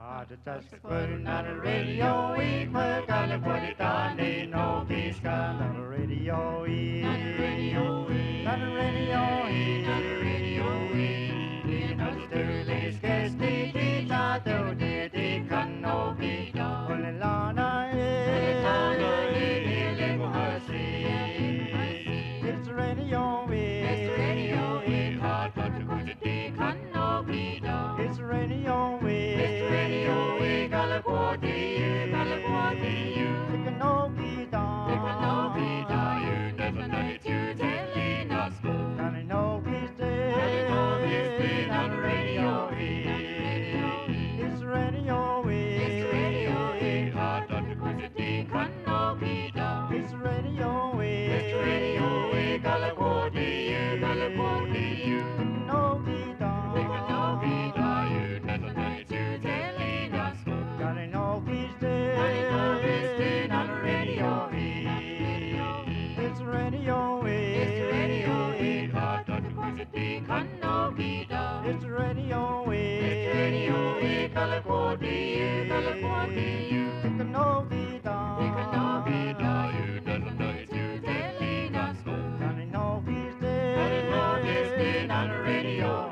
Just putting on the radio, we put on the body down, they know he's got on the radio, on the radio, on the radio, on the radio, you know the dirty sketch, they thought they can no be done. When the Lana is, it's the radio, it's the radio, hard but the good they can no be done. It's the radio, it's the radio, California, California, it can no be done. It can no be done. You never know it, you telling us. Gotta know he's dead. Gotta know he's dead on the radio. It's the radio, it's the radio, hard on the good they can no be done. It's the radio, it's the radio, California, California, it can no be done. It can no be done. You never know it, you telling us. Gotta know he's dead. Gotta know he's dead on the radio. It's the radio, it's the radio, hard on the good they can no be done. It's the radio, it's the radio, California, California, it can no be done. It can no be done. You never know it, you telling us. Gotta know he's dead. Gotta know he's dead on the radio.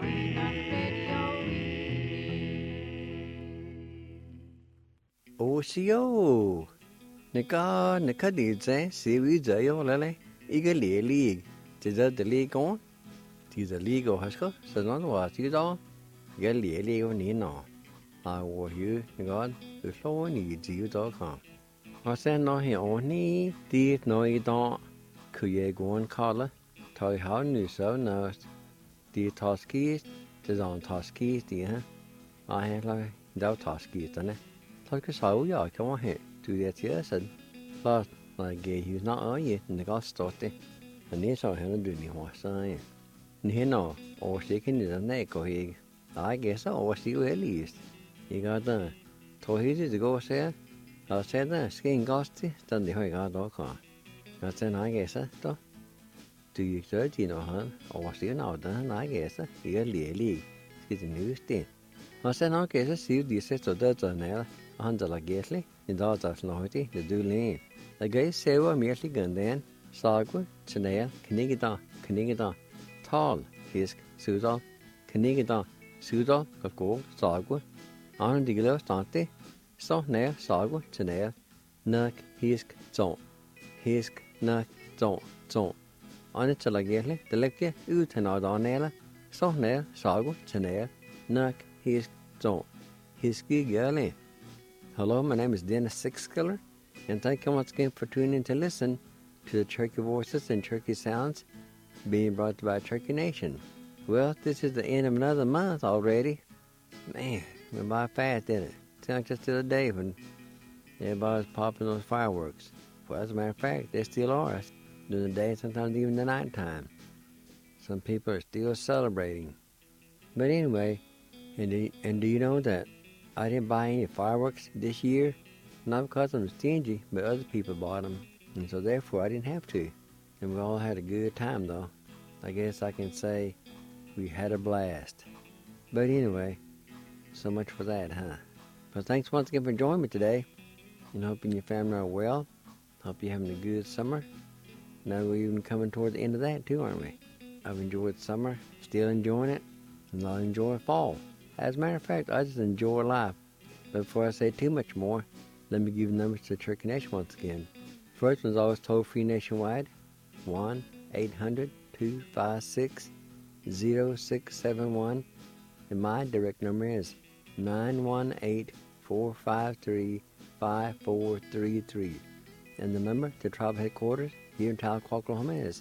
Osio, nika đi chơi, xí vi chơi yo lại, ý cái lì, chỉ giờ để lì con, chỉ giờ lì có hết cơ, sau đó là chỉ đó, cái lì có ní nọ,我hiểu, nika, cứ số ní chỉ đó không,我先nói hiểu ní, đi nói đó, cứ ye con khá là, thôi hảo nữ số nào, đi thao ski, chỉ dọn thao ski đi ha, hay là đâu thao ski đó nè. Thôi cái sáu giờ không có hệ từ địa chế sinh là cái hiểu nó ở gì người có start đi nếu sau này nó được nhiều hóa sai nếu nó ở sẽ cái này này có gì tại cái sao ở xíu hết lý thì cái đó thôi hết thì có sẽ là sẽ đó skin cost thì chân thì hơi cái đó cả là sẽ nói cái sao đó từ chế thì nó hả ở xíu nào đó nói cái sao thì cái lý cái gì nữa tiền nó sẽ nói cái sao xíu thì sẽ cho đỡ cho này han dala gesli in da das loiti de dulin la gai sewa merli gandan sagwa chnaya knigida tal hisk sudal knigida sudal ko sagwa an diglo stante so ne sagwa chnaya nak hisk nak zon an chala gesli de lekke utana da nela so ne sagwa chnaya nak hisk zon hiski gale. Hello, my name is Dennis Sixkiller, and thank you once again for tuning in to listen to the Turkey Voices and Turkey Sounds being brought to you by Turkey Nation. Well, this is the end of another month already. Man, went by fast, didn't it? Sounds like just the other day when everybody was popping those fireworks. Well, as a matter of fact, they still are during the day, sometimes even the night time. Some people are still celebrating. But anyway, and do you know that I didn't buy any fireworks this year, not because I'm stingy, but other people bought them, and so therefore I didn't have to. And we all had a good time, though. I guess I can say we had a blast. But anyway, so much for that, huh? But thanks once again for joining me today, and hoping your family are well. Hope you're having a good summer. Now we're even coming toward the end of that, too, aren't we? I've enjoyed summer, still enjoying it, and I'll enjoy fall. As a matter of fact, I just enjoy life. But before I say too much more, let me give numbers to Turkey Nation once again. First one's always toll-free nationwide, 1-800-256-0671. And my direct number is 918-453-5433. And the number to Tribe Headquarters here in Tahlequah, Oklahoma is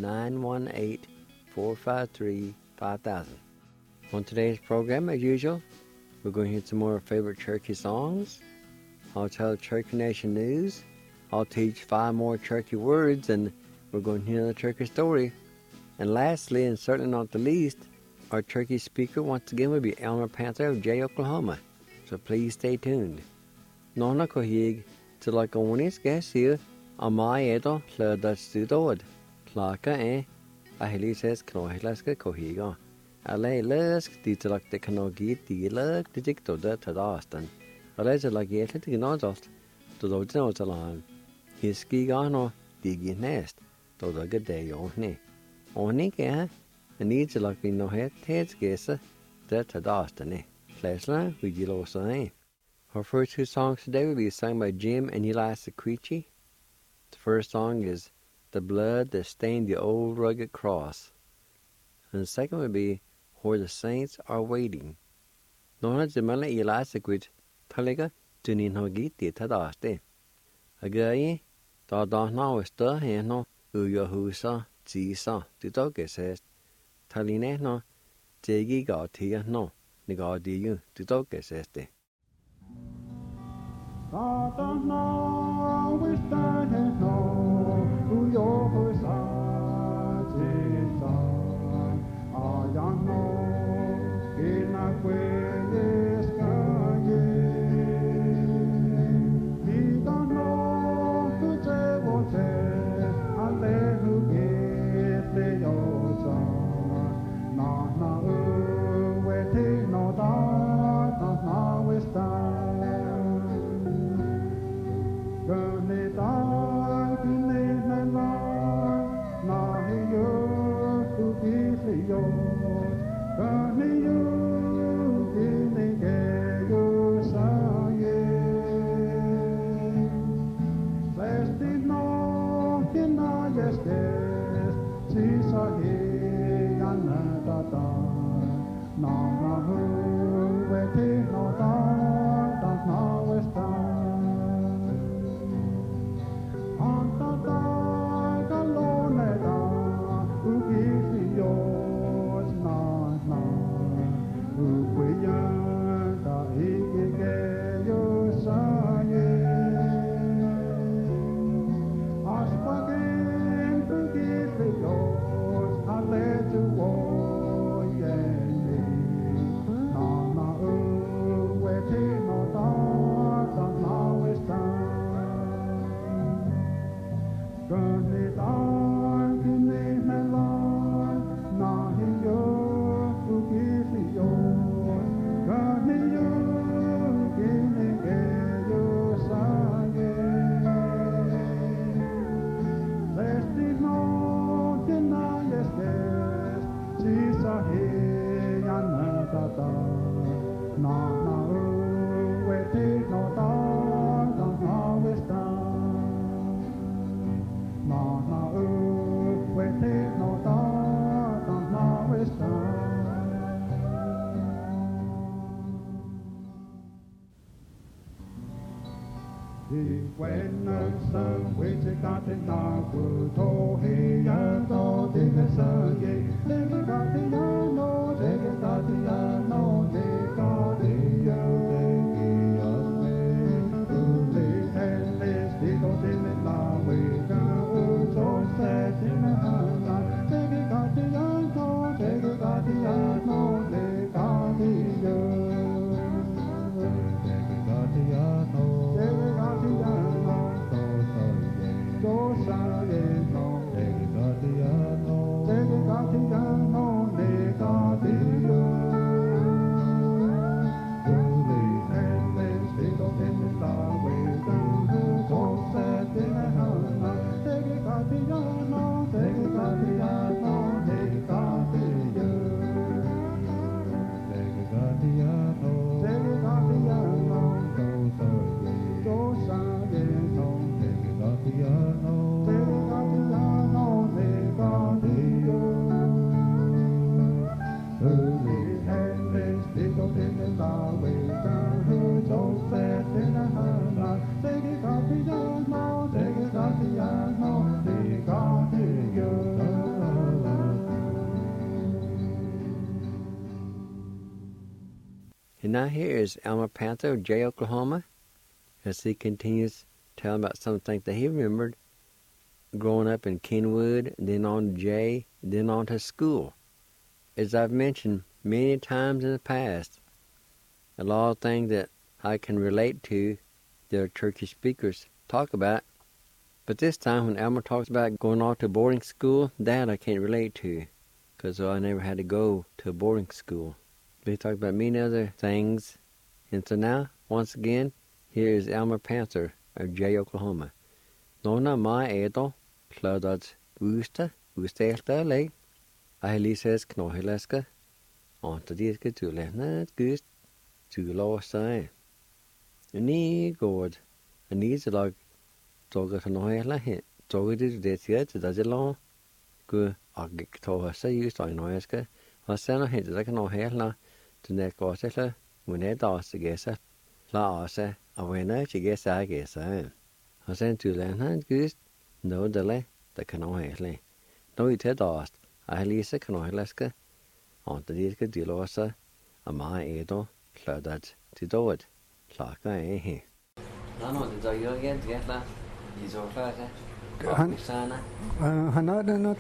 918-453-5000. On today's program, as usual, we're going to hear some more favorite Cherokee songs. I'll tell Cherokee Nation news. I'll teach 5 more Cherokee words, and we're going to hear the Cherokee story. And lastly, and certainly not the least, our Cherokee speaker once again will be Elmer Panther of Jay, Oklahoma. So please stay tuned. Nona kohig til lakonis gasia amaedo hlödat studod. Klaka ahilises knohilaska kohiga. Allee lusk die te lak de kanogiet die luk de dik to de tadastan. Allee ze lak yetle de gnozast to do no talan. His ski gano die nest to de gede ohne. Ohne ke en niet ze lak no het gese de tadastan. Flesla we gilo say. Our first two songs today will be sung by Jim and Eliza Creechy. The first song is The Blood That Stained the Old Rugged Cross. And the second would be Where the Saints Are Waiting. Nona Zimala Eliza Creech Taliga Tunin Hogiti Tadaste. Again, da now is the Heno Uyahusa Zisa Titoke says Taline no Jagi Gatia no Nigadiu Titoke says. And now here is Elmer Panther of Jay, Oklahoma, as he continues telling about some things that he remembered growing up in Kenwood, then on to Jay, then on to school. As I've mentioned many times in the past, a lot of things that I can relate to that our church speakers talk about, but this time when Elmer talks about going off to boarding school, that I can't relate to. because I never had to go to a boarding school. They talked about many other things. And so now, once again, here is Elmer Panther of Jay, Oklahoma. Nona mai edo, kladat ustelta lei. I lises knohileska. Anta diska tulehna gust tulosa. Ni god. And these like toga knohela hit. Toga did this yet, does it long? Go agik toha say used I noiska. I send a hit like no hella to neck gossela when it does to guess it. La ase, a winner to guess I guess I sent to learn hand goose, no delay, the canoe hely. No it had asked, I lisa canoe leska, on the diska dilosa, a my edo, cladat to do it. Clark I he. No, did I go again to get that? He's all class, Sana. Hanada not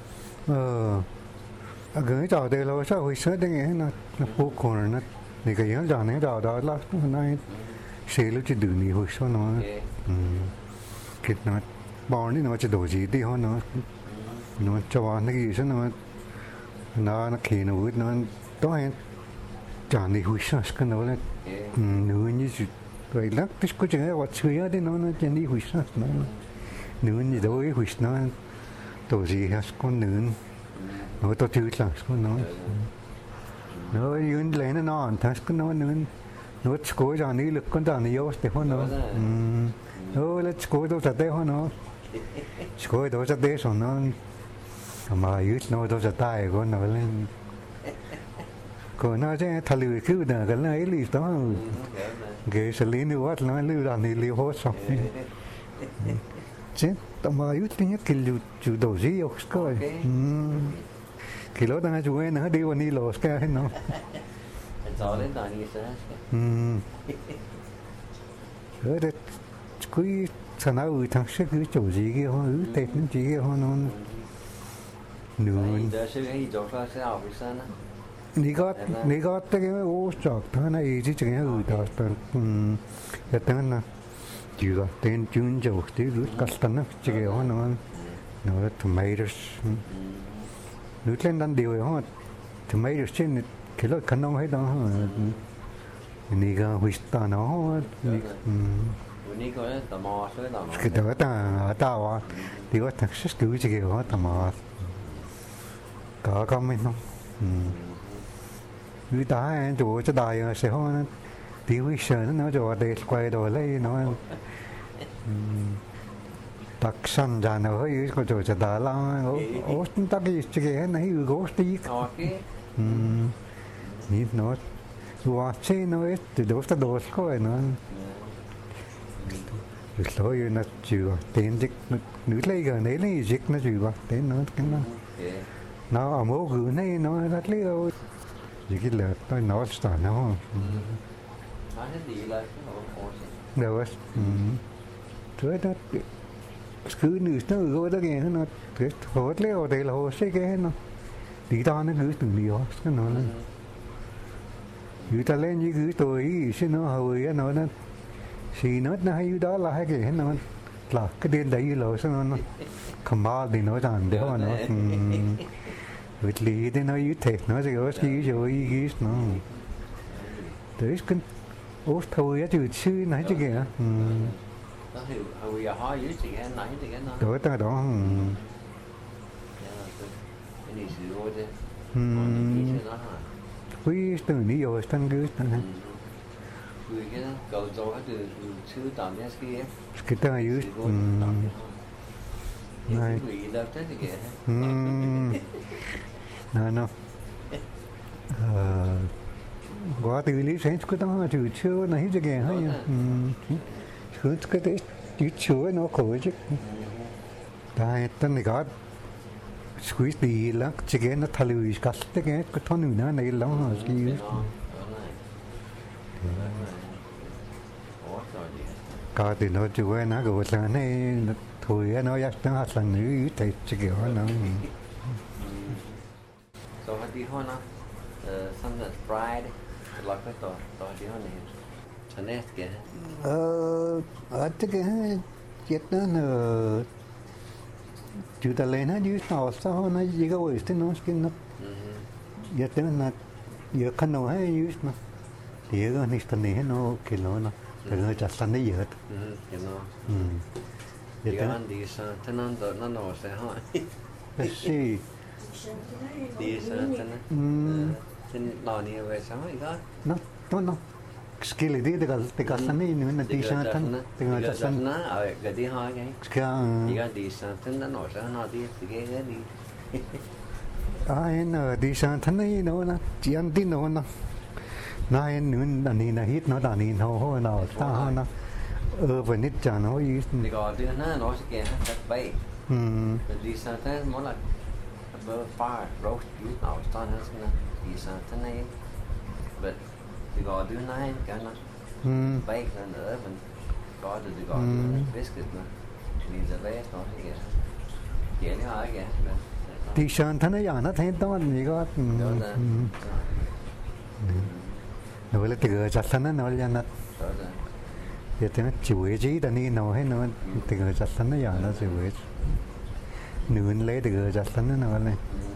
a gửi trò đây là sao hồi xưa đây nghe nó phụ còn nó này cái gì đó này đó đó là nó xe lúc chỉ đường đi hồi xưa nó kịch nó bỏ đi nó chỉ đồ gì đi hơn nó cho nó cái gì nó khi nó vứt nó đó hay chẳng đi hồi xưa cái nó là nữa như vậy lắm cái có chuyện là vật chơi đấy nó chỉ đi hồi xưa nữa như đó hồi xưa nó đồ gì hết con nữa nó to chữ là nó yun lên nó ăn thắt nó cố cho ní lực con tao ní yếu để hơn nó let's go đâu sẽ để hơn nó cố đâu sẽ để xong nó mà yun nó đâu sẽ tai con nó lên còn nó sẽ thay lười cứ đờ cái này lì đó cái xử lý nữa nó lười là ní liều hết xong chứ tao mà yun thì nhất cái chủ đầu gì yếu coi khi lúc đang chú nó đi vào ni lô cái hết nó. Gió lên tòa ni sẽ. Ở đây cứ sao nào thằng sẽ cứ chỗ gì kia họ tết nó chỉ kia họ nó nửa. Giờ sư ấy gió ra sẽ học cái sao nữa. Ní có cái ô chọc thằng này chỉ chừng đó cái thằng nó chỉ là tên chuyên dầu thì rút cắt tận nó chỉ kia họ nó tomatoes. Nước lên đang điều họ tomato trên cái loại khăn ông hết đó này cái huyết ta nó cái đó ta tao thì có thằng sức cứu chỉ kiểu họ tao mà có mình không người ta anh chủ cho đại sẽ họ thì huyết sơn nó cho để quay đồ lấy nó đặc sản ra nó hơi có chỗ cho ta là ớt ta cái này ớt tí nhìn nó qua chơi nó ấy từ đó ta đổ coi nó rồi thôi nó chịu tiền dịch nữ lấy gần đấy lấy dịch nó chịu vào đến nó cái nó ở mẫu gửi này nó rất liêu gì cái lợt tôi nói sao nó đâu thôi đó cứ nữ nó gọi đó nghe nó cái hốt leo đây là hồ sẽ cái nó tí to nó cứ từng điều cái nó người ta lên như cứ tôi xin nó hồi nó xì nó hay đó là hay cái nó là cái đen đấy là sao nó không bao thì nó rằng để nó vượt lý để nó như thế nó sẽ có gì rồi cái nó đấy cái ốp thôi á chứ sư nãy chứ kìa đó ta đó quý từ ní rồi tăng cứ tăng cái ta dưới này nó quá từ lý sáng cứ tao trừ chưa này chứ kìa hay cứ cái đấy chứ chưa nó khổ chứ tại tên này có squeeze đi là chỉ cái nó thay lười cắt cái thon nữa này lắm hả cái cả thì nó chưa nó gọi là này thôi nó chắc nó hạt là nữ thì chỉ kiểu nó so hạt đi hoa nó something fried like cái to đi hoa này cho nên cái ở cái chết nó chú ta lên nó dưới tàu sao nó gì cái gì nó ya tengo na yo cano hay yus na diego ni está ni no que no no pero ya está ni yo cái nó ya cái tengo anh đi sang thế nó sẽ hỏi pues sí đi sang thế nó thế nó đi về sao vậy đó no no no skill di de gal ni ni na di sa tan de gal san nó ở cái đi hỏi cái ska đi đi sang thế nó sẽ nó đi cái đi en di sa tan ni no na chỉ ăn tin no na na en nun na ni na hit no da ni ho na ta ha na vừa nít cha nó y thì còn đi nó sẽ kia hết bay đi sang thế mỗi lần bơ fire roast you nào start hết nè đi sang thế này but thì còn đi này cái nó bay lên nữa mình có được thì còn biscuit nữa mình sẽ lấy nó thì kia nó hỏi kìa di sa tan ya na thấy to ni có nó le te ga san na ya na ya tengo chihuahua da ni no hay no te ga san na ya na chihuahua nương lấy te ga san na no le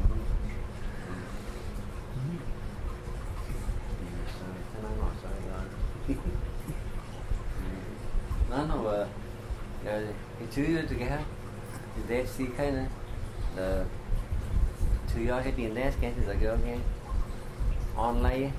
nó cái chữ từ cái ha để xí cái này là chữ do cái tiền đấy cái thì là cái online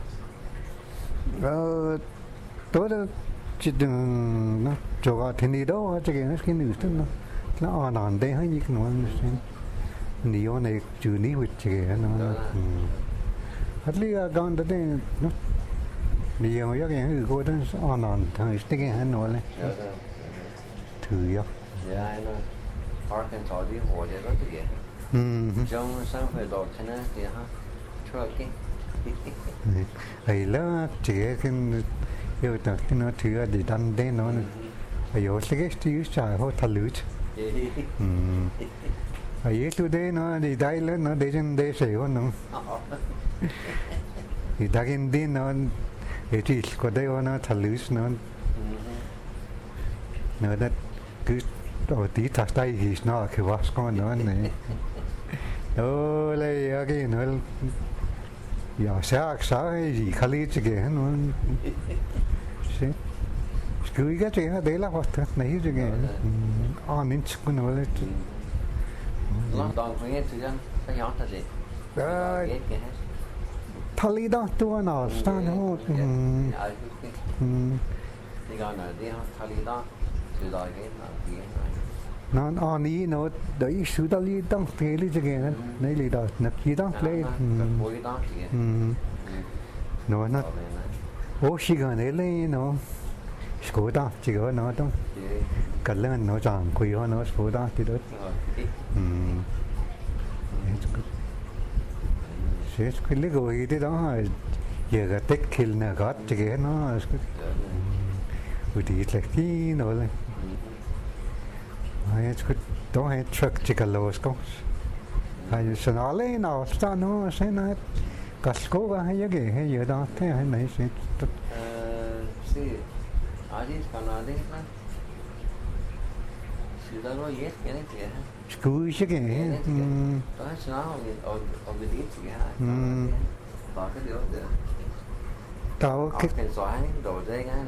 tôi đó chỉ đừng nó cho cái này đó cái cái nữ đó nó ăn ăn đây hay như cái nó nhiều này chữ ní huyết cái nó hết lý gan đó đây nó nhiều cái người cô đó ăn ăn thằng cái cái nó này thử yo dạ nó Arkansas đi hồ để đó cái trong sáng phải đổ thế này thì ha cho cái ấy là chỉ cái yêu ta cái nó thử để đan đen nó ấy yo cái thứ sai ho thà lưỡi ấy tu đây nó đi đây là nó để trên đây sấy ho nó thì ta cái đen nó cái gì có đây nó thà lưỡi nó đó cứ ở tí thật tay thì nó cái vắt con nó này ô lấy cái nó ya sáng hay gì khali chứ cái nó sẽ cứ cái đấy là hoạt này chứ cái anh nên chụp nó lấy nó đòn với cái thứ cái nhỏ thật gì thali đó tôi nào sao nó thì còn là đi thali đó từ đó cái nó anh ý nó đấy sự đó đi đăng thế đi chứ cái này đi đó nó chỉ đăng lấy nó ô xí cái này lấy nó số đó chỉ có nó đó cái lần nó chẳng quý hơn nó số đó thì đó sẽ cái lấy cái gì đó giờ cái tết kill nó gót chỉ cái nó ủi thì là cái nó lên hay đó hay truck chỉ cái lô có hay sẽ nói lấy nào sao nó sẽ nói cái cố gắng hay cái hay giờ đó thế hay này sẽ sí 아직 가나데 시다로 예 걔네 걔 cứ chứ cái đó nó ở cái đi chứ ha đó cái điều đó tao cái xoáy đồ đây cái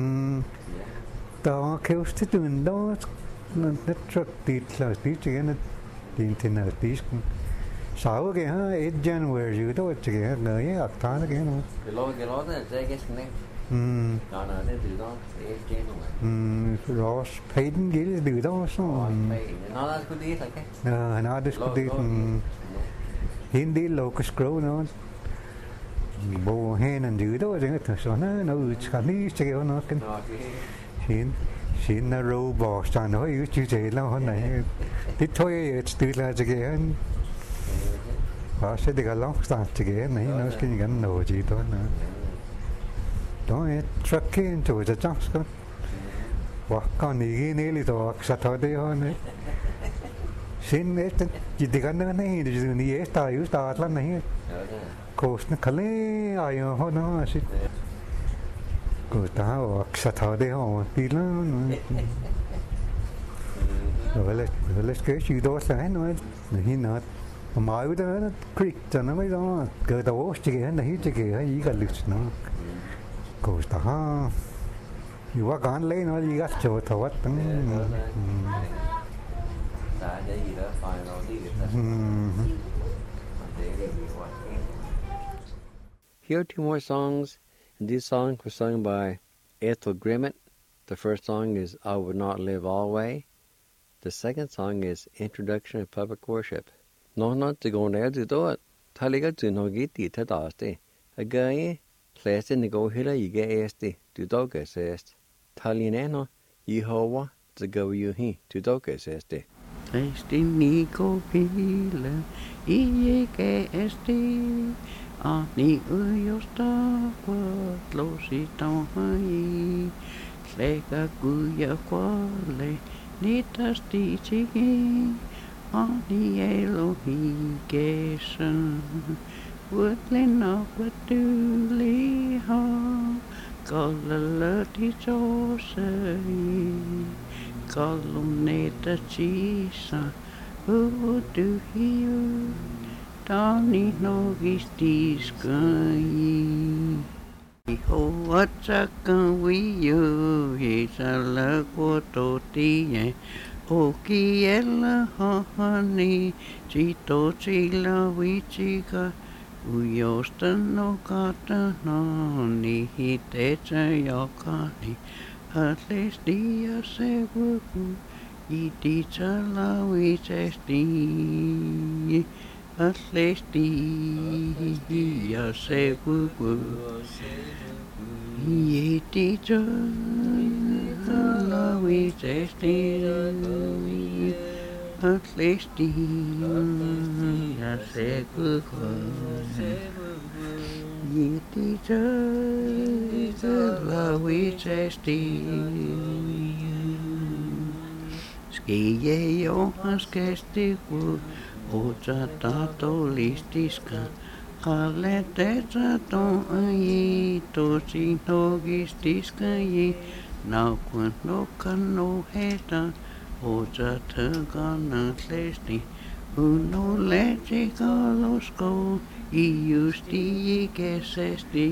tao kêu cái chuyện đó nó rất tịt là tí chứ nó tin thì là tí sáu cái ha 8 January đó chứ cái người ở ta cái nó cái lối đó là cái này đó là cái từ đó cái Ross Payton cái từ đó sao nó là cái đi thôi cái nó được cái Hindi local scroll nó bộ hen anh giữ đó chứ cái số nó cả ní chơi nó cái xin nó robot sao nó yếu chữ chế lâu hơn này ít thôi từ là chơi cái và sẽ được cái lóc sao chơi cái này nó cái gắn nổ gì đó nữa đó è trucking to the jumps con và con này cái này to sát thôi đấy hơn xin ấy chỉ đi cái này thì như ấy ta yếu ta lắm này cost nó khá là ai hơn nó xin cô ta và sát thôi đấy hơn tí lắm rồi là cái gì đó sai nó này nó mà cái đó creek cho nó mấy đó cỡ đầu chỉ cái này chỉ cái gì cái lịch nó cổ ta you wa gan lấy nó gì cái chỗ thầu vật tăng Here are two more songs, and these songs were sung by Ethel Grimmett. The first song is I Would Not Live Always. The second song is Introduction to Public Worship. No to go there to do it. Taliga to no get the tadaste. A guy, class in the go hilla you get este, to dog assist. Talianeno, Yehovah, to go you he, to dog assist. Este Nico Pila, iye que este, ani uyosta kwa losita hai, lega guya kwale, nitas tichigi, ani Elohi gesan, woodlina waduli ha, galalati josei. Columnata chisa, who do you? Tani no gistis gai. Ho ataka we you, he's a laquato tie. O kiela honey, chito chila wichika. Uyosta no kata no, ni hitecha yokani. At least dia se wuku, iti chala wichesti. At least dia se wuku, iti chala wichesti. At least dia se wuku. Iti chala wichesti. Skiye johas kestiku, ocha tato listiska. Kalete tato ayi, tosi nogistiska yi. Naukun no kano heta, ocha tagana tlesti. Uno leche kalosko, iusti kesesti.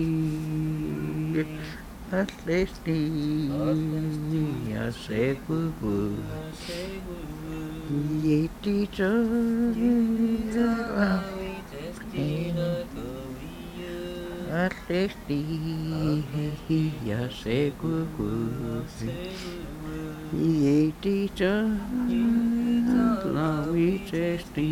Atlesti, asekuku. Yeti jala. Atlesti, asekuku. Yeti jala, wichesti.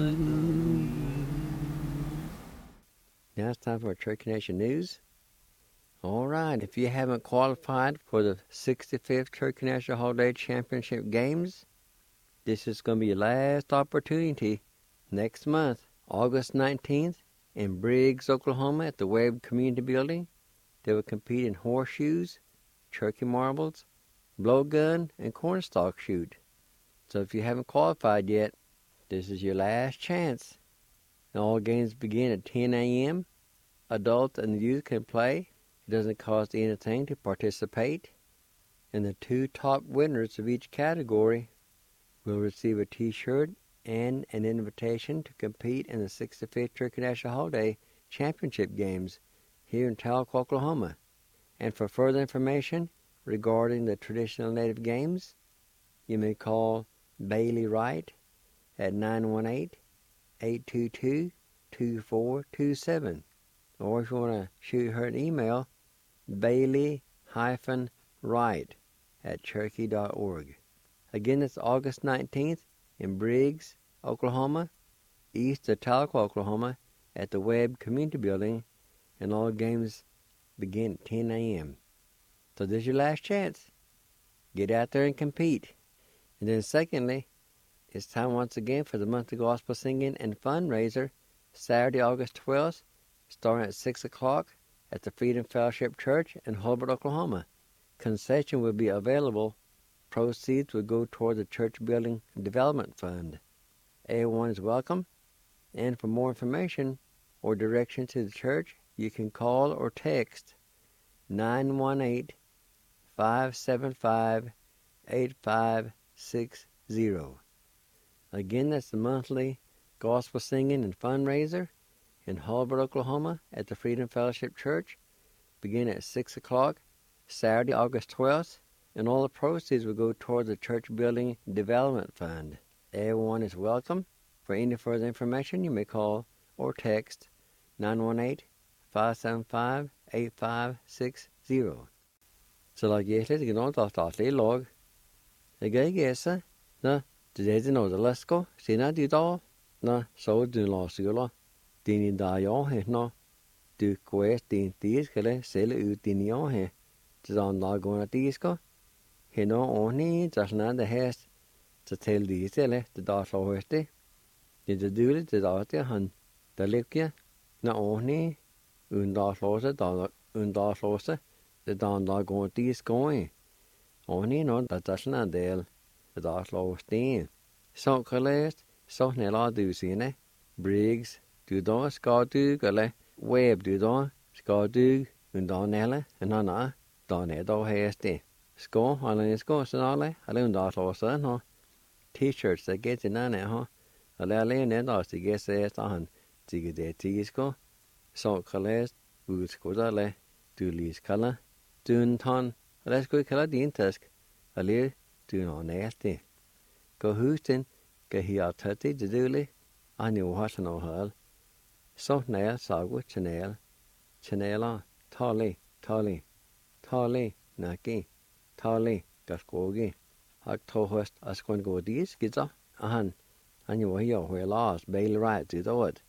Now it's time for Church Nation News. All right, if you haven't qualified for the 65th Church National Holiday Championship Games, this is going to be your last opportunity next month, August 19th, in Briggs, Oklahoma at the Webb Community Building. They will compete in horseshoes, turkey marbles, blowgun, and cornstalk shoot. So if you haven't qualified yet, this is your last chance. And all games begin at 10 a.m. Adults and youth can play. It doesn't cost anything to participate. And the two top winners of each category will receive a T-shirt and an invitation to compete in the 65th Turkey National Holiday Championship Games here in Tahlequah, Oklahoma. And for further information regarding the traditional Native games, you may call Bailey Wright at 918-822-2427. Or if you want to shoot her an email, bailey-wright@cherokee.org. Again, it's August 19th in Briggs, Oklahoma, east of Tahlequah, Oklahoma, at the Webb Community Building, and all games begin at 10 a.m. So this is your last chance. Get out there and compete. And then secondly, it's time once again for the monthly gospel singing and fundraiser, Saturday, August 12th, starting at 6 o'clock at the Freedom Fellowship Church in Hobart, Oklahoma. Concession will be available. Proceeds will go toward the Church Building Development Fund. Everyone is welcome. And for more information or direction to the church, you can call or text 918-575-8560. Again, that's the monthly gospel singing and fundraiser in Holbrook, Oklahoma at the Freedom Fellowship Church, begin at 6 o'clock, Saturday, August 12th, and all the proceeds will go toward the Church Building Development Fund. Everyone is welcome. For any further information, you may call or text 918-575-8560. Så la jeg litt grann statlig lag. Jeg gæsa, na, det nå det lasko, sina du da, na, så du la sula. Din da ja he na, du quest din tiskele sele ut din ja he. Det da na gona tisko. He no oni, jasna det hest, så til de stelle, det da slå høste. Det duligt, det da til han, der ligger, na oni, unda slåse, unda slåse. Det da går tisko. Oni no, det jasna del. Det da slå sten. Så kalest, så nella du sine. Briggs, du da skal du, eller web du da skal du, unda nelle, en anna, da ned da heste. Sko, eller sko, senale, eller unda slåse, no. T-shirts, det get in ane, ha. Eller alene da, det get se efter han, tige det tisko. Så kalest, udsko da, eller du lis kalla, dun ton, eller sko kalla din task, eller du no næste. Gå husten, gå her tætte det døle, han jo har sådan noget. Så nær sagu chanela, tale, naki, gaskogi. Hak tohost askon gå dis gidsa, han jo her hvor last Bailey Wright to do it.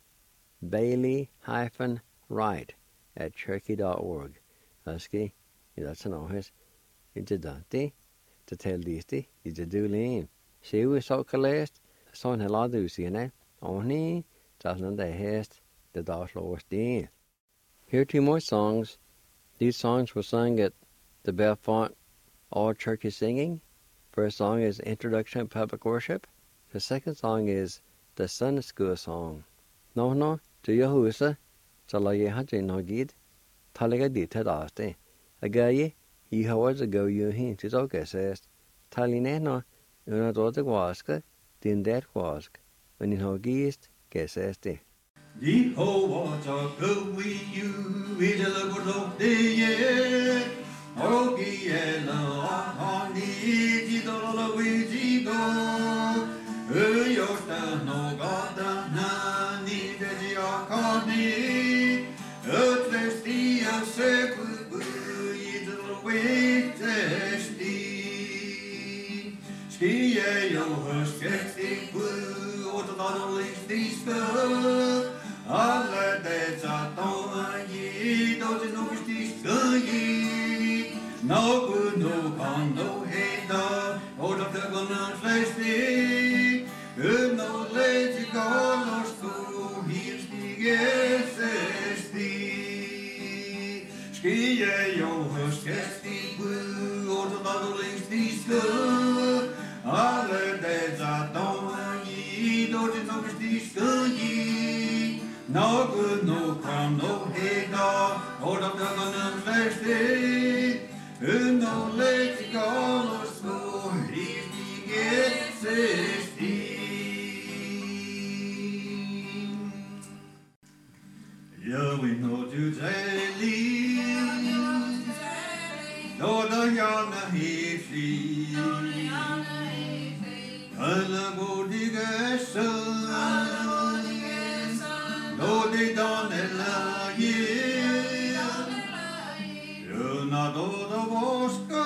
Bailey-Wright at cherokee.org. Aski, that's an office. It's a dante, to tell this, it's a doolin. She was so kalest, son hela du sine, only, doesn't the hest, the dash lowest in. Here are 2 more songs. These songs were sung at the Bellefonte All Churches Singing. First song is Introduction to Public Worship. The second song is the Sunday School Song. No, to Yahusa, Salaye Hajin Nogid, Taliga di Tadaste. Agaye, ye hours ago you hint to Zoga says, Talineno, una dota waska, din that wask, when in Hogist, guess este. Jehovah go we you, we the Lord of the year. Ogi ela hani di dolo we di go. Yota no gada na ni de akani. Utlesti a seku i dolo we testi. Skie yo skesti bu ota dolo listi sko. Alle de zatona yi do no listi sko. No good, no con, no header, out of the gun and fleshly. No lazy god, no school, he's the SSD. Ski yo, skesti, out of the lazy school. Alle days I don't ye, don't know ye. No good, no con, no header, out of the gun and fleshly. No lazy god, no he's the SSD. Yeah, we know to daily. No, the yana he Alla bodigasa. No, they don't allow ye. Una doda voska.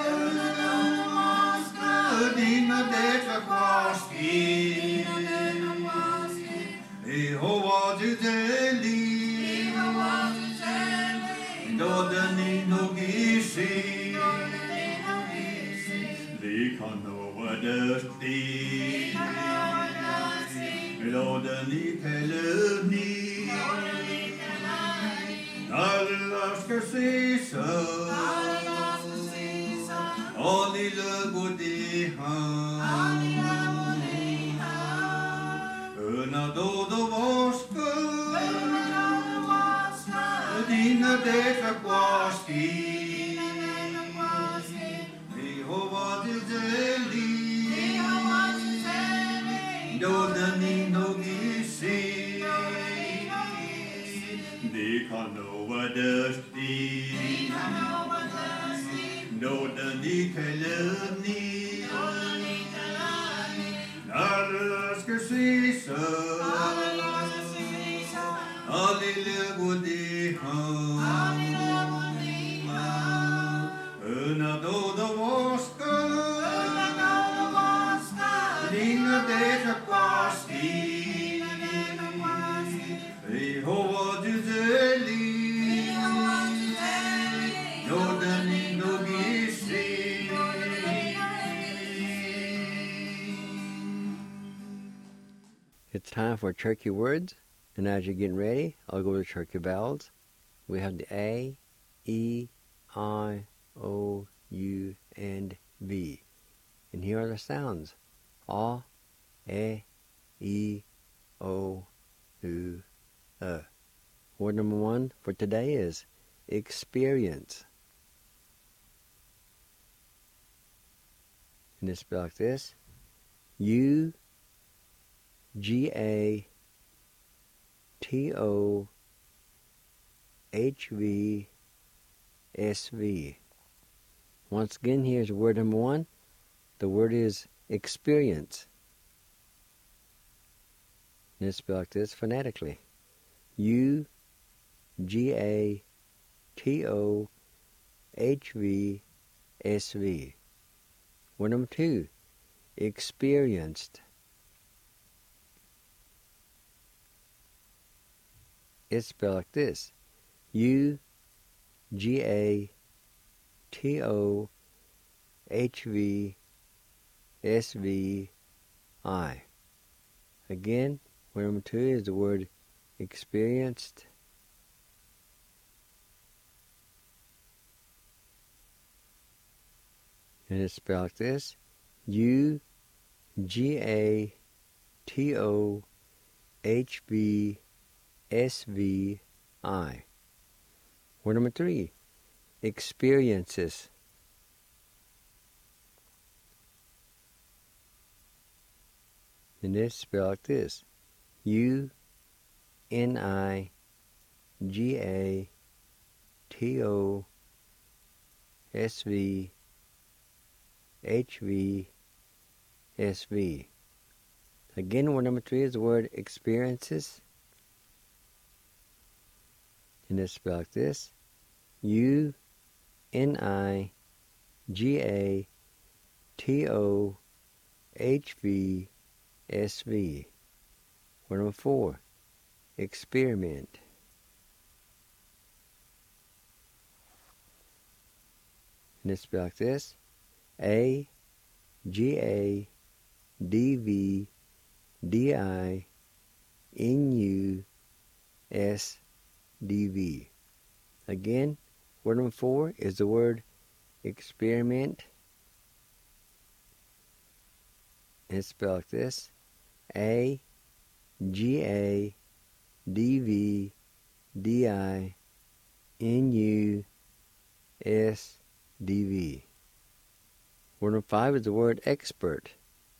Dina detra kwaski. Jehovah Judeli. Doda ni no gisi. Likano wadasti. Doda ni keleni. Alaska sisa. Oli le godiha. Una doda voska. Dina detra kwaski. Jehovah Judeli. Doda ni no kan over dusty. No the need to love me. Alles geschissen. Alle lego di han. Una doda mosca. Linga deja quasti. Jehova Juzeli. No the need no gisi. It's time for Turkey words, and as you're getting ready, I'll go to Turkey vowels. We have the A, E, I, O, U, and V. And here are the sounds. A, E, O, U, Word number 1 for today is experience. And it's spelled like this. U, G, A, T, O, H, V, S, V. Once again, here's word number 1. The word is experience. And it's spelled like this phonetically. U, G, A, T, O, H, V, S, V. Word number 2, experienced. It's spelled like this. U, G, A, T, O, H, V, S, V, I. Again, word number 2 is the word experienced. And it's spelled like this. U, G, A, T, O, H, V, S, V, I. Word number 3, experiences. And it's spelled like this. U, N, I, G, A, T, O, S, V, H, V, S, V. Again, word number 3 is the word experiences. And it's spelled like this. U, N, I, G, A, T, O, H, V, S, V. Word number 4, experiment. And it's spelled like this. A, G, A, D, V, D, I, N, U, S, D, V. Again, word number 4 is the word experiment. And it's spelled like this. A, G, A, D, V, D, I, N, U, S, D, V. Word number 5 is the word expert.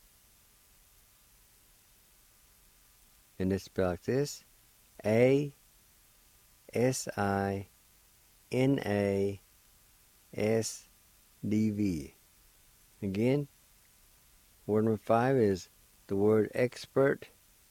And it's spelled like this. A, S, I, N, A, S, D, V. Again, word number 5 is the word expert.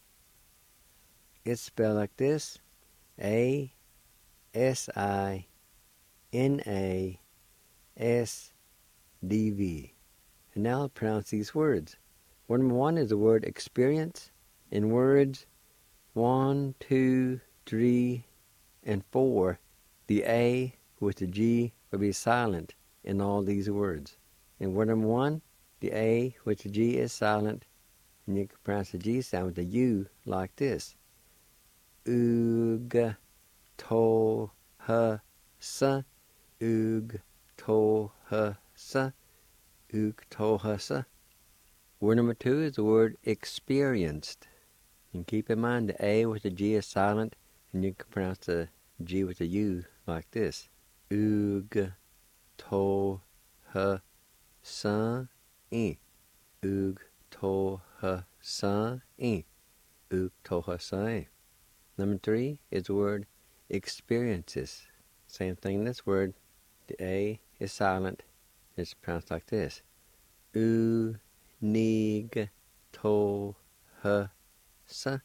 It's spelled like this. A, S, I, N, A, S, D, V. And now I'll pronounce these words. Word number 1 is the word experience. In words 1, 2, 3, and 4, the A with the G will be silent in all these words. In word number 1, the A with the G is silent, and you can pronounce the G sound with the U like this. Ug, to, ha, sa, ug, to, ha, sa, ug, to, ha, sa. Word number 2 is the word experienced. And keep in mind the A with the G is silent, and you can pronounce the G with the U like this. Ug, to, ha, sa, e. Ug, to, ha, sa, e. Ug, to, ha, sa, e. Number 3 is the word experiences. Same thing in this word. The A is silent. It's pronounced like this. Unig to ha sa.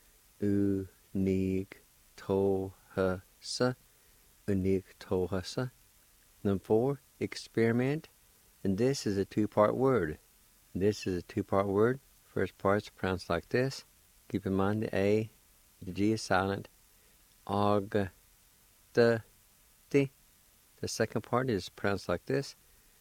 Unig to ha sa. Unig to ha sa. Number 4, experiment. And this is a two-part word. This is a two-part word. First part's pronounced like this. Keep in mind the A, the G is silent. Og, the, ti. The second part is pronounced like this.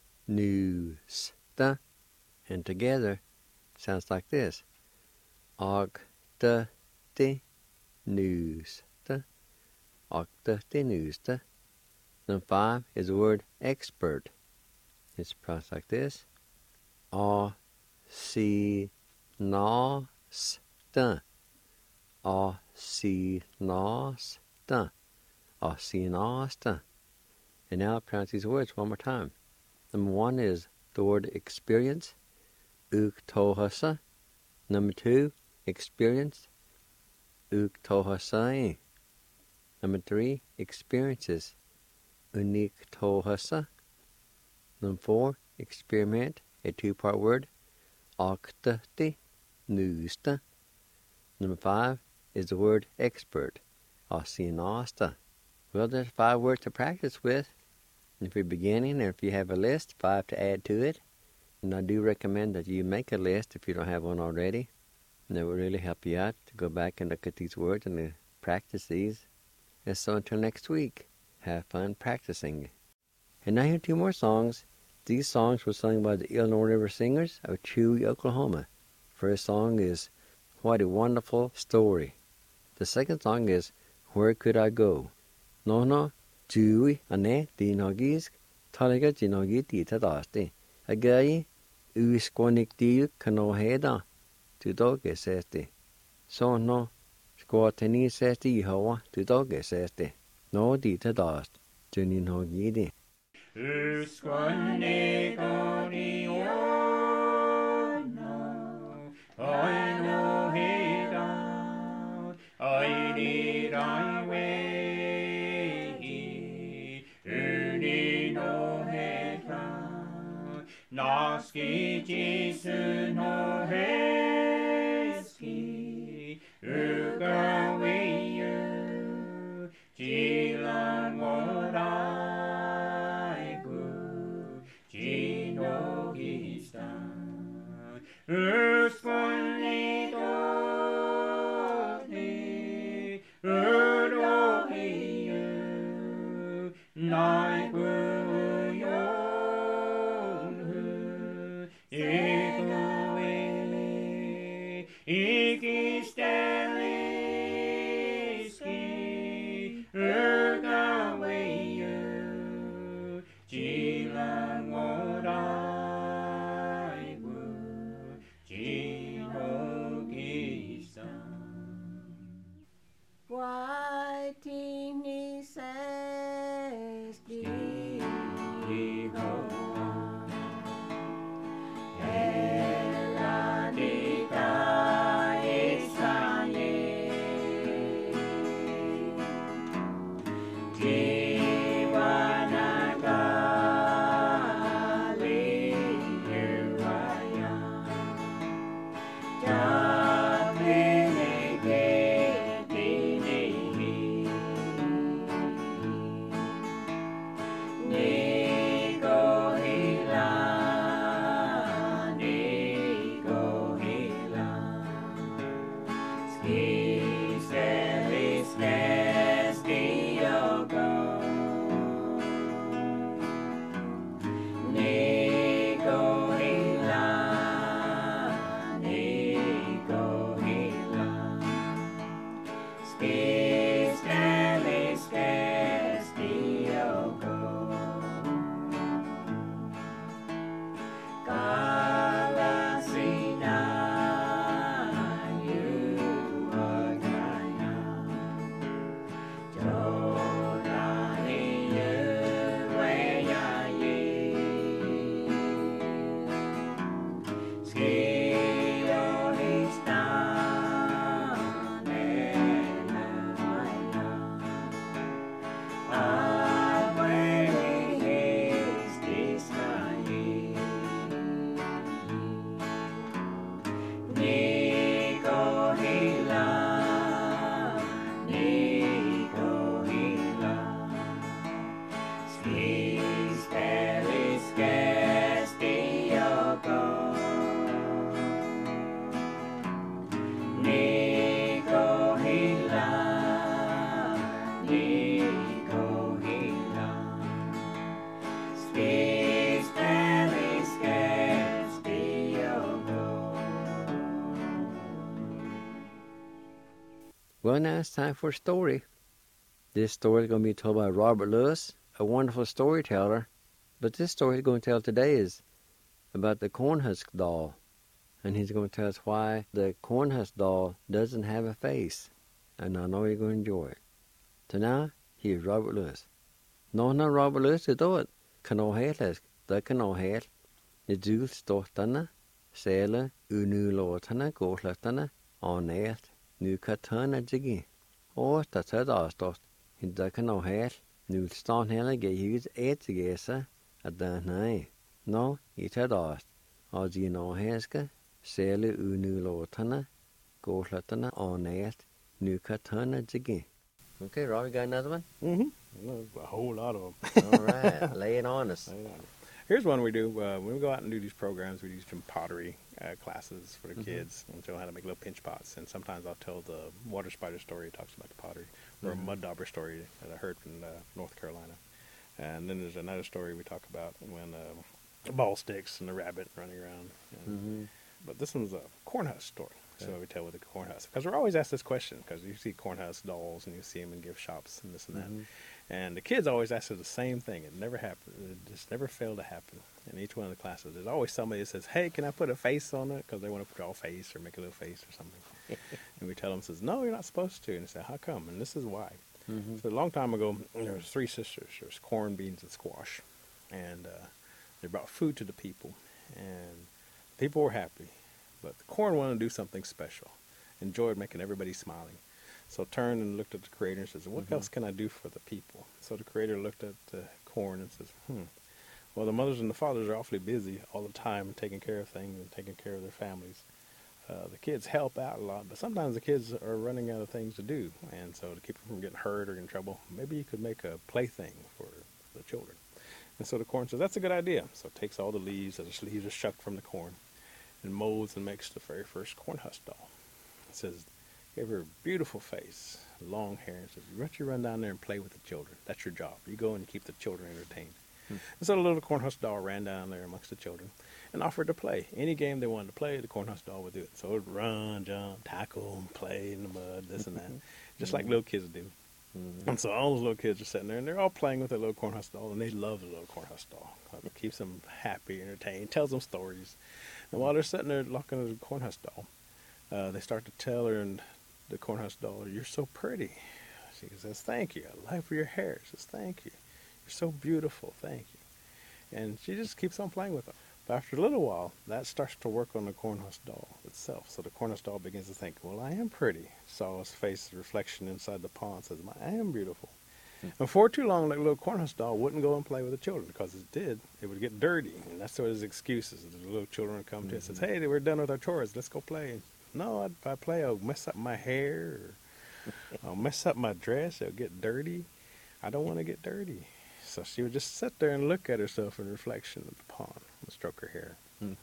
News, the. And together sounds like this. Og, the, ti. News, the. Og, the, ti. News, the. Number 5 is the word expert. It's pronounced like this. A, si, na, sta. A, si, na, sta. A, si, na, sta. And now I'll pronounce these words one more time. Number 1 is the word experience. Uk tohasa. Number 2, experience. Uk tohasai. Number 3, experiences. Unik tohasa. Number 4, experiment, a two-part word. Aktati, nusta. Number 5 is the word expert. Asinasta. Well, there's 5 words to practice with. And if you're beginning, or if you have a list, 5 to add to it. And I do recommend that you make a list if you don't have one already. And that will really help you out to go back and look at these words and to practice these. And so until next week, have fun practicing. And now here are 2 more songs. These songs were sung by the Illinois River Singers of Chewy, Oklahoma. First song is What a Wonderful Story. The second song is Where Could I Go? No, Chewy, ane, dinogisk, talaga dinogi titadaste. Agayi, uiskonik diu kanoheda, tudoge seste. So no, squateni seste Yehowa, tudoge seste. No ditadast, juninogidi. Usquane goniano, I know he down, I need I way, uni no he down, naski jisu no heski, uga we you, jilan moda. Usquanidoni, udohiu, naiguyon, iguwe, ikisteliski, ugaweyu, jilang moda. Whiting says Skis, belly, scarce, Diogo. Nico Hila, Nico Hila. Skis, belly, scarce, Diogo. Well, now it's time for a story. This story is going to be told by Robert Lewis, a wonderful storyteller. But this story he's going to tell today is about the cornhusk doll. And he's going to tell us why the cornhusk doll doesn't have a face. And I know you're going to enjoy it. So now, here's Robert Lewis. No, Robert Lewis is do it. Kan ó héil the kan ó héil. The dúil stochtana, sele, unu lotana, gochlatana, on eilt, nu katana jiggy. Ó, that's it ástocht. In the kan ó héil, nu stan hele gehús étigesa, at the nay. No, it had asked. As you know, Heska, sele unu lotana, gochlatana, on eilt, nu katana jiggy. Okay, Rob, you got another one? Mm-hmm. A whole lot of them. All right, lay it on us. Here's one we do. When we go out and do these programs, we do some pottery classes for the kids and show how to make little pinch pots. And sometimes I'll tell the water spider story that talks about the pottery, or a mud dauber story that I heard from North Carolina. And then there's another story we talk about when the ball sticks and the rabbit running around. And, But this one's a cornhusk story. So we tell with the cornhusk. Because we're always asked this question, because you see cornhusk dolls and you see them in gift shops and this and that. And the kids always ask us the same thing. It never happened. It just never failed to happen in each one of the classes. There's always somebody that says, hey, can I put a face on it? Because they want to draw a face or make a little face or something. And we tell them, says, no, you're not supposed to. And they say, how come? And this is why. So a long time ago, there was 3 sisters. There was corn, beans, and squash. And they brought food to the people. And people were happy. But the corn wanted to do something special. Enjoyed making everybody smiling. So turned and looked at the creator and says, what else can I do for the people? So the creator looked at the corn and says, well, the mothers and the fathers are awfully busy all the time taking care of things and taking care of their families. The kids help out a lot, but sometimes the kids are running out of things to do. And so to keep them from getting hurt or in trouble, maybe you could make a plaything for the children. And so the corn says, that's a good idea. So it takes all the leaves, as the leaves are shucked from the corn, and molds and makes the very first corn husk doll. It says, gave her a beautiful face, long hair, and says, why don't you run down there and play with the children? That's your job. You go and keep the children entertained. And so the little corn husk doll ran down there amongst the children and offered to play. Any game they wanted to play, the corn husk doll would do it. So it would run, jump, tackle, play in the mud, this and that, just like little kids do. And so all those little kids are sitting there, and they're all playing with their little corn husk doll, and they love the little corn husk doll. It keeps them happy, entertained, tells them stories. And while they're sitting there looking at the corn husk doll, they start to tell her, and the corn husk doll, you're so pretty. She says, thank you. I like your hair. She says, thank you. You're so beautiful. Thank you. And she just keeps on playing with them. But after a little while, that starts to work on the corn husk doll itself. So the corn husk doll begins to think, well, I am pretty. Saw his face, the reflection inside the pond, says, I am beautiful. And for too long, that little corn husk doll wouldn't go and play with the children, because it did, it would get dirty. And that's what his excuse is. The little children would come to it and says, hey, we're done with our chores. Let's go play. And, no, if I play, I'll mess up my hair, or I'll mess up my dress. It'll get dirty. I don't want to get dirty. So she would just sit there and look at herself in reflection of the pond and stroke her hair.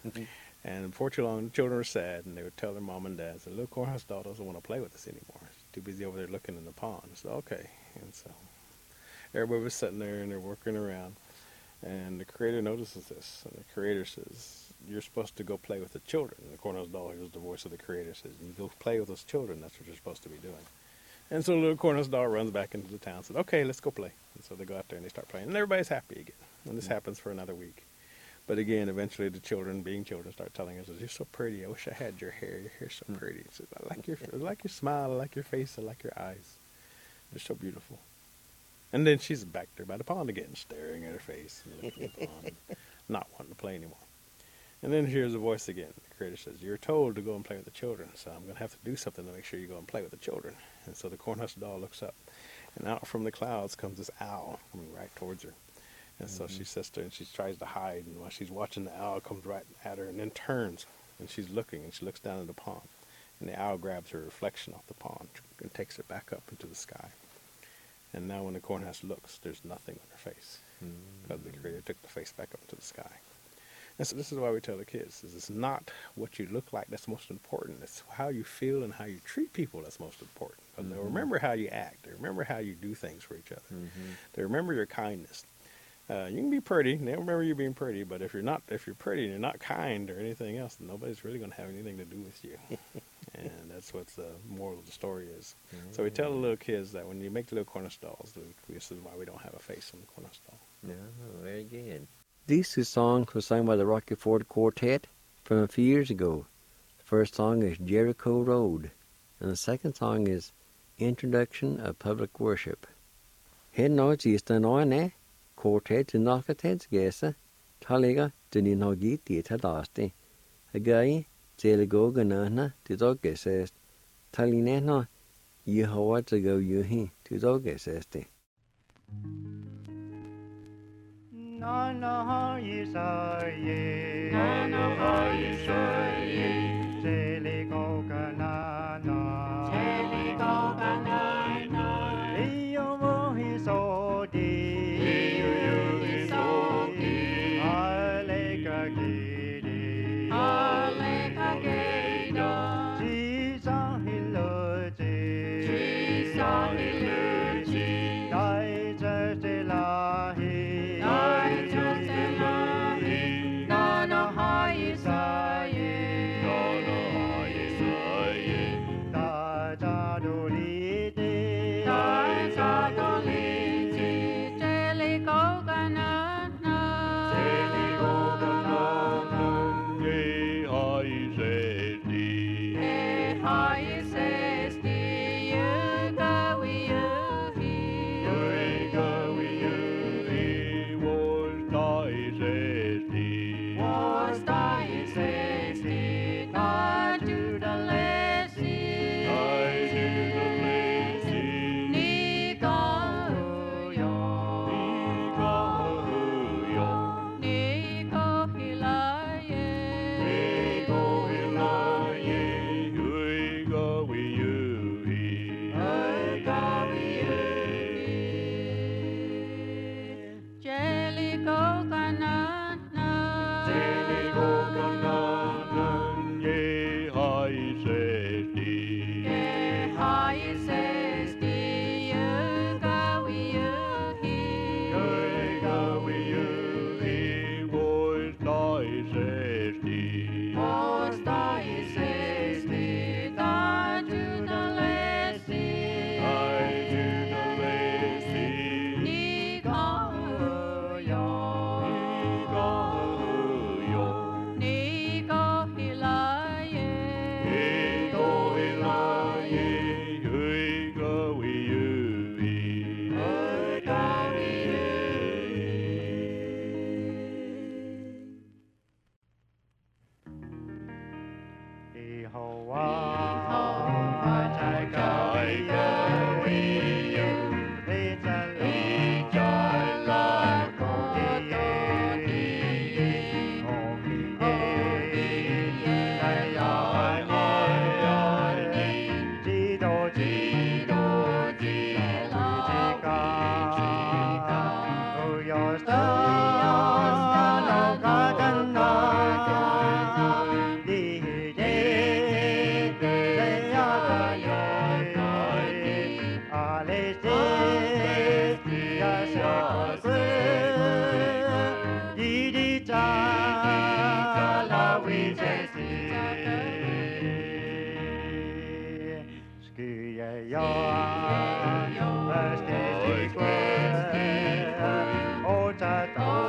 And before too long, the children were sad, and they would tell their mom and dad, the little corn husk doll doesn't want to play with us anymore. She's too busy over there looking in the pond. So, okay. And so everybody was sitting there, and they're working around. And the creator notices this, and the creator says, you're supposed to go play with the children. And the corn husk doll hears the voice of the creator, says, you go play with those children. That's what you're supposed to be doing. And so the little corn husk doll runs back into the town and says, okay, let's go play. And so they go out there and they start playing. And everybody's happy again. And this happens for another week. But again, eventually the children, being children, start telling us, you're so pretty. I wish I had your hair. Your hair's so pretty. Says, I like your smile. I like your face. I like your eyes. You're so beautiful. And then she's back there by the pond again, staring at her face, and looking at the pond, not wanting to play anymore. And then here's the voice again. The creator says, you're told to go and play with the children, so I'm going to have to do something to make sure you go and play with the children. And so the corn husk doll looks up, and out from the clouds comes this owl coming right towards her. And so she sits there, and she tries to hide, and while she's watching, the owl comes right at her and then turns, and she's looking, and she looks down at the pond. And the owl grabs her reflection off the pond and takes it back up into the sky. And now when the cornhusk looks, there's nothing on her face because the Creator took the face back up to the sky. And so this is why we tell the kids, is it's not what you look like that's most important. It's how you feel and how you treat people that's most important. Because they'll remember how you act. They remember how you do things for each other. They remember your kindness. You can be pretty, and they'll remember you being pretty, but if you're pretty and you're not kind or anything else, then nobody's really going to have anything to do with you. And that's what the moral of the story is. So we tell the little kids that when you make the little cornice dolls, this is why we don't have a face on the cornice doll. No, very good. These two songs were sung by the Rocky Ford Quartet from a few years ago. The first song is Jericho Road, and the second song is Introduction of Public Worship. Hen nói chỉ là nói nè, quartet to knock at heads gesa, taliga to ni no git the tadaste. A guy, Zeligo Ganana, to dog says, Talinena, Yehowa to go yuhi, to dog says. Na na Yisrael, Na na Yisrael, Jericho Ganana, Jericho Ganana, Iyo Hisodi, Iyo Hisodi, Aleka Gidi, Aleka Gida, Jesus Hiloji, Jesus Hiloji, Dai Jastelahi, Dai Jastelahi, Na na Yisrael, Da Jadolite, Da Jadolite, Jericho Ganana, Jericho Ganana, High says the you go we was die says the God to the lazy, Nico Jericho Ganana, high says the you go was die says the God to the lazy, Nico Oh,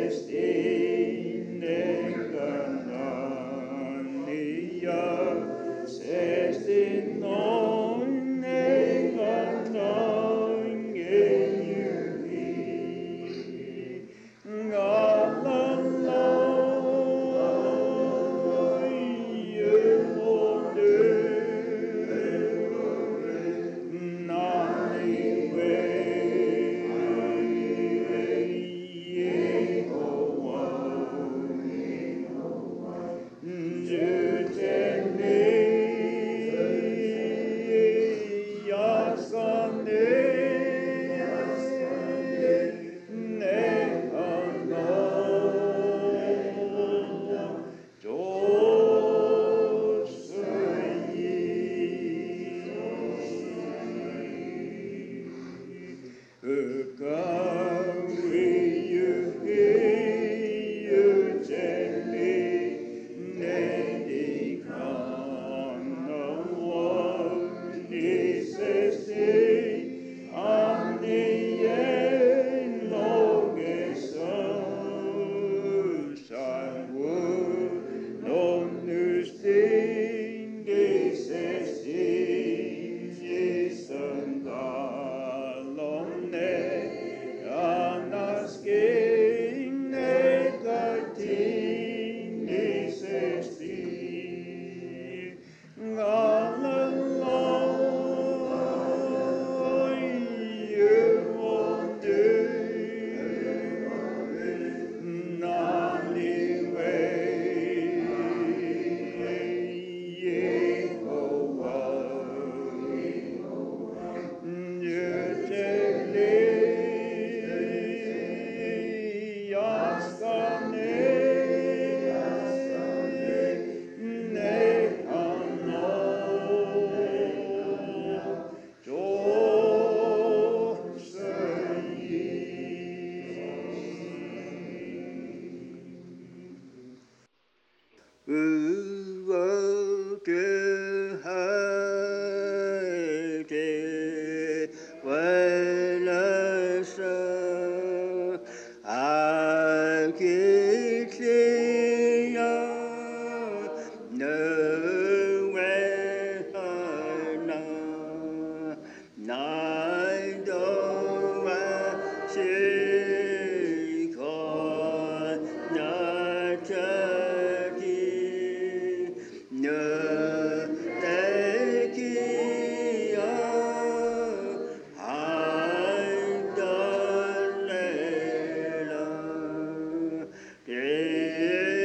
Yeah.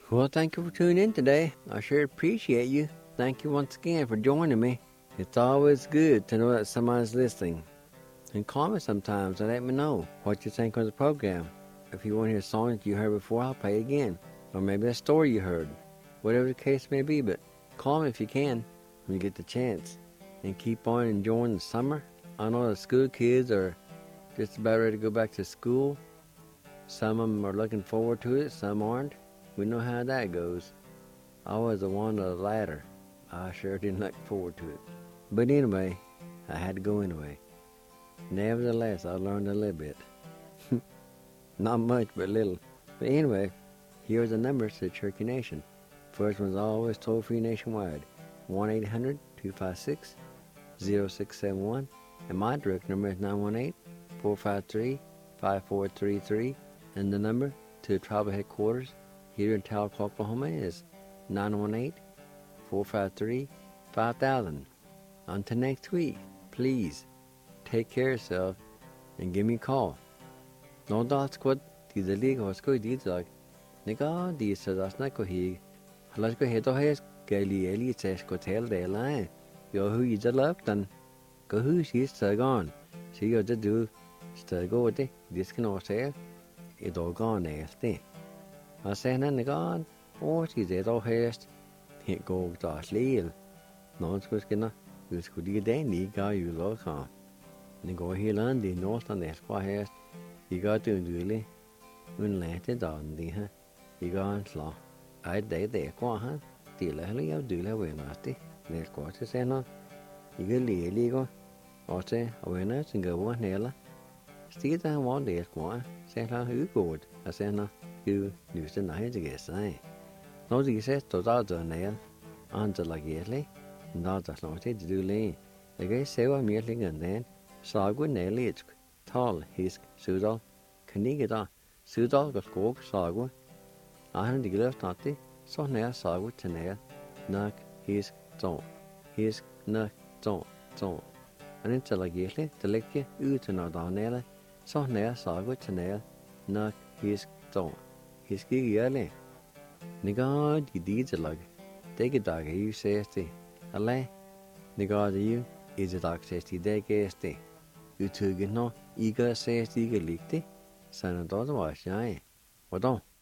Well, thank you for tuning in today. I sure appreciate you. Thank you once again for joining me. It's always good to know that somebody's listening. And call me sometimes and let me know what you think of the program. If you want to hear songs you heard before, I'll play again. Or maybe a story you heard. Whatever the case may be, but call me if you can when you get the chance. And keep on enjoying the summer. I know the school kids are just about ready to go back to school. Some of them are looking forward to it, some aren't. We know how that goes. I was the one of the latter. I sure didn't look forward to it. But anyway, I had to go anyway. Nevertheless, I learned a little bit. Not much, but little. But anyway, here's the numbers to the Cherokee Nation. First one's always toll-free nationwide. 1-800-256-0671. And my direct number is 918-453-5433. And the number to the tribal headquarters here in Tahlequah, Oklahoma is 918-453-5000. Until next week, please take care of yourself and give me a call. No doubt squad, the league was good dog. Nigga, these are not go he. Let's go ahead to his Gaily says go tell the line. Yo, who is the love then? Go who she's gone. See you to do. Still go with it. This can all say it all gone nasty. I say, nigga, oh, she's it all haste. It go to sleep. No, it's gonna. You could get any guy you look on. And go here land the north and that's quite haste. You got to do it. When landed on the huh? You got on slaw. I did there, qua huh? The lily of do away nasty. There's quite to say no. You get legal. Or say, awareness and go one nail. Still, I want the qua. Say, how you good. I say, no, you used to night to get say. No, the says to that nail. Until like yearly. Not as long as it's do lay. The guy say, I'm meeting and then. Saw good nail it. Tall, his, Sudal. Can you get on? Sudal got squawk, saw good. I haven't the glove not the. So nail saw good to nail. Knock, his, don't. His, knock, don't. And until like yearly, the lick you, to know down nail. So nail saw good to nail. Knock, his, don't. His gig yearly. Nigga, the deeds are like. Take a dog, you say, Alley. Nigga, you is a dog says the day guesty. You two get no, eager says the leaked. Son of daughter was shy. What don't?